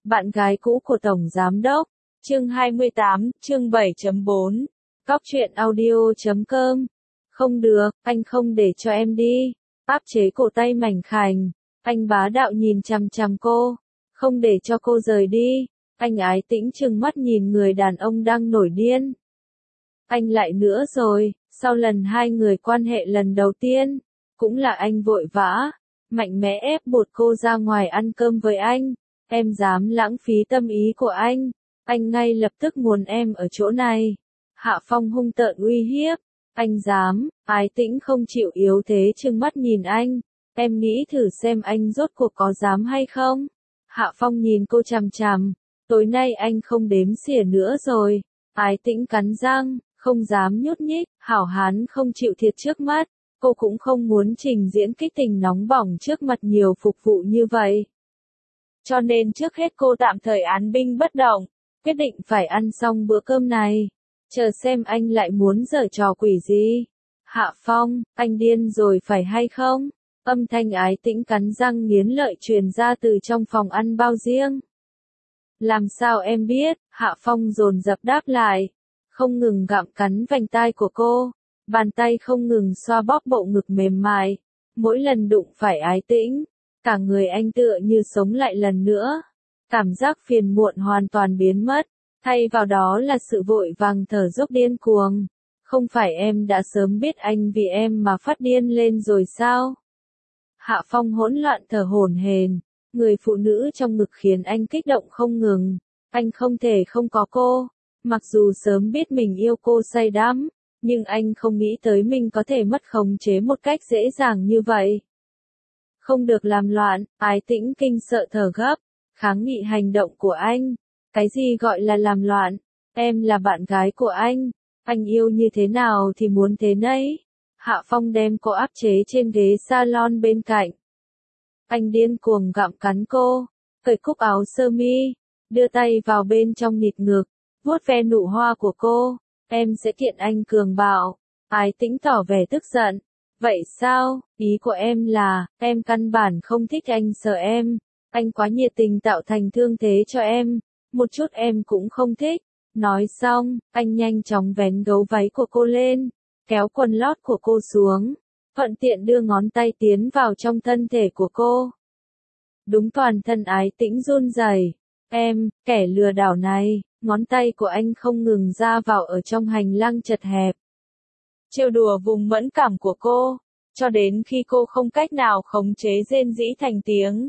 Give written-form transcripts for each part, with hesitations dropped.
Bạn gái cũ của Tổng Giám Đốc. Chương 28, chương 7.4. Cóc truyện audio.com. Không được, anh không để cho em đi. Áp chế cổ tay mảnh khảnh. Anh bá đạo nhìn chằm chằm cô. Không để cho cô rời đi. Anh ái tĩnh trừng mắt nhìn người đàn ông đang nổi điên. Anh lại nữa rồi, sau lần hai người quan hệ lần đầu tiên, cũng là anh vội vã, mạnh mẽ ép buộc cô ra ngoài ăn cơm với anh. Em dám lãng phí tâm ý của anh ngay lập tức muốn em ở chỗ này. Hạ Phong hung tợn uy hiếp, anh dám, ái tĩnh không chịu yếu thế trừng mắt nhìn anh, em nghĩ thử xem anh rốt cuộc có dám hay không. Hạ Phong nhìn cô chằm chằm, tối nay anh không đếm xỉa nữa rồi. Ái tĩnh cắn răng, không dám nhúc nhích, hảo hán không chịu thiệt trước mắt, cô cũng không muốn trình diễn kích tình nóng bỏng trước mặt nhiều phục vụ như vậy. Cho nên trước hết cô tạm thời án binh bất động, quyết định phải ăn xong bữa cơm này, chờ xem anh lại muốn giở trò quỷ gì. Hạ Phong, anh điên rồi phải hay không? Âm thanh ái tĩnh cắn răng nghiến lợi truyền ra từ trong phòng ăn bao riêng. Làm sao em biết? Hạ Phong dồn dập đáp lại, không ngừng gặm cắn vành tai của cô, bàn tay không ngừng xoa bóp bộ ngực mềm mại, mỗi lần đụng phải ái tĩnh, cả người anh tựa như sống lại lần nữa, cảm giác phiền muộn hoàn toàn biến mất, thay vào đó là sự vội vàng thở dốc điên cuồng. Không phải em đã sớm biết anh vì em mà phát điên lên rồi sao? Hạ Phong hỗn loạn thở hổn hển, người phụ nữ trong ngực khiến anh kích động không ngừng, anh không thể không có cô, mặc dù sớm biết mình yêu cô say đắm, nhưng anh không nghĩ tới mình có thể mất khống chế một cách dễ dàng như vậy. Không được làm loạn, ái tĩnh kinh sợ thở gấp, kháng nghị hành động của anh. Cái gì gọi là làm loạn? Em là bạn gái của anh yêu như thế nào thì muốn thế nấy. Hạ Phong đem cô áp chế trên ghế salon bên cạnh. Anh điên cuồng gặm cắn cô, cởi cúc áo sơ mi, đưa tay vào bên trong nịt ngực, vuốt ve nụ hoa của cô. Em sẽ kiện anh cường bạo. Ái tĩnh tỏ vẻ tức giận. Vậy sao? Ý của em là, em căn bản không thích anh sợ em. Anh quá nhiệt tình tạo thành thương thế cho em. Một chút em cũng không thích. Nói xong, anh nhanh chóng vén gấu váy của cô lên, kéo quần lót của cô xuống, thuận tiện đưa ngón tay tiến vào trong thân thể của cô. Đúng toàn thân ái tĩnh run rẩy. Em, kẻ lừa đảo này, ngón tay của anh không ngừng ra vào ở trong hành lang chật hẹp. Trêu đùa vùng mẫn cảm của cô, cho đến khi cô không cách nào khống chế rên rỉ thành tiếng.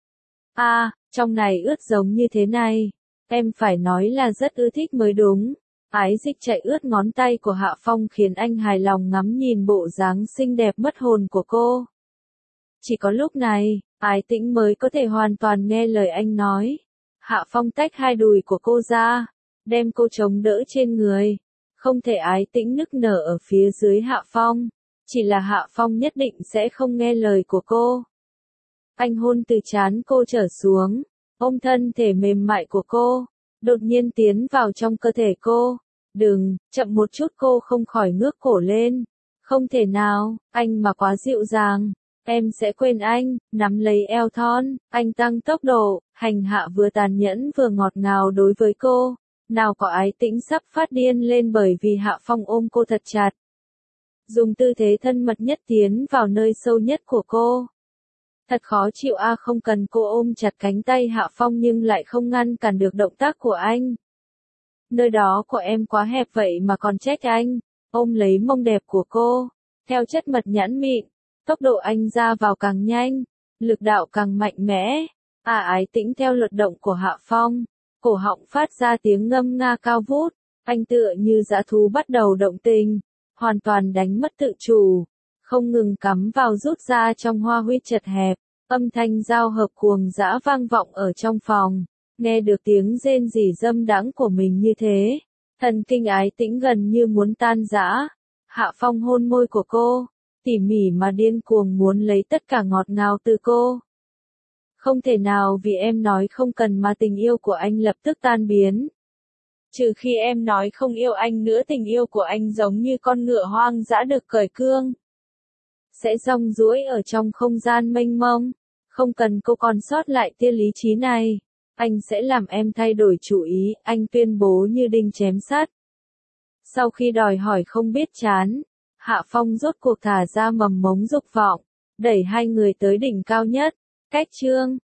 Trong này ướt giống như thế này. Em phải nói là rất ưa thích mới đúng. Ái dịch chạy ướt ngón tay của Hạ Phong khiến anh hài lòng ngắm nhìn bộ dáng xinh đẹp mất hồn của cô. Chỉ có lúc này, ái tĩnh mới có thể hoàn toàn nghe lời anh nói. Hạ Phong tách hai đùi của cô ra, đem cô chống đỡ trên người. Không thể ái tĩnh nức nở ở phía dưới Hạ Phong. Chỉ là Hạ Phong nhất định sẽ không nghe lời của cô. Anh hôn từ trán cô trở xuống, ôm thân thể mềm mại của cô, đột nhiên tiến vào trong cơ thể cô. Đừng, chậm một chút, cô không khỏi ngước cổ lên. Không thể nào, anh mà quá dịu dàng. Em sẽ quên anh, nắm lấy eo thon, anh tăng tốc độ, hành hạ vừa tàn nhẫn vừa ngọt ngào đối với cô. Nào có ái tĩnh sắp phát điên lên bởi vì Hạ Phong ôm cô thật chặt. Dùng tư thế thân mật nhất tiến vào nơi sâu nhất của cô. Thật khó chịu không cần cô ôm chặt cánh tay Hạ Phong nhưng lại không ngăn cản được động tác của anh. Nơi đó của em quá hẹp vậy mà còn trách anh. Ôm lấy mông đẹp của cô, theo chất mật nhẵn mịn, tốc độ anh ra vào càng nhanh, lực đạo càng mạnh mẽ. Ái tĩnh theo luật động của Hạ Phong, cổ họng phát ra tiếng ngâm nga cao vút, anh tựa như dã thú bắt đầu động tình, hoàn toàn đánh mất tự chủ, không ngừng cắm vào rút ra trong hoa huyết chật hẹp, âm thanh giao hợp cuồng dã vang vọng ở trong phòng, nghe được tiếng rên rỉ dâm đãng của mình như thế, thần kinh ái tĩnh gần như muốn tan rã. Hạ Phong hôn môi của cô, tỉ mỉ mà điên cuồng muốn lấy tất cả ngọt ngào từ cô. Không thể nào vì em nói không cần mà tình yêu của anh lập tức tan biến. Trừ khi em nói không yêu anh nữa, tình yêu của anh giống như con ngựa hoang dã được cởi cương. Sẽ rong ruổi ở trong không gian mênh mông. Không cần cô còn sót lại tia lý trí này. Anh sẽ làm em thay đổi chủ ý, anh tuyên bố như đinh chém sắt. Sau khi đòi hỏi không biết chán, Hạ Phong rốt cuộc thả ra mầm mống dục vọng, đẩy hai người tới đỉnh cao nhất. Cách chương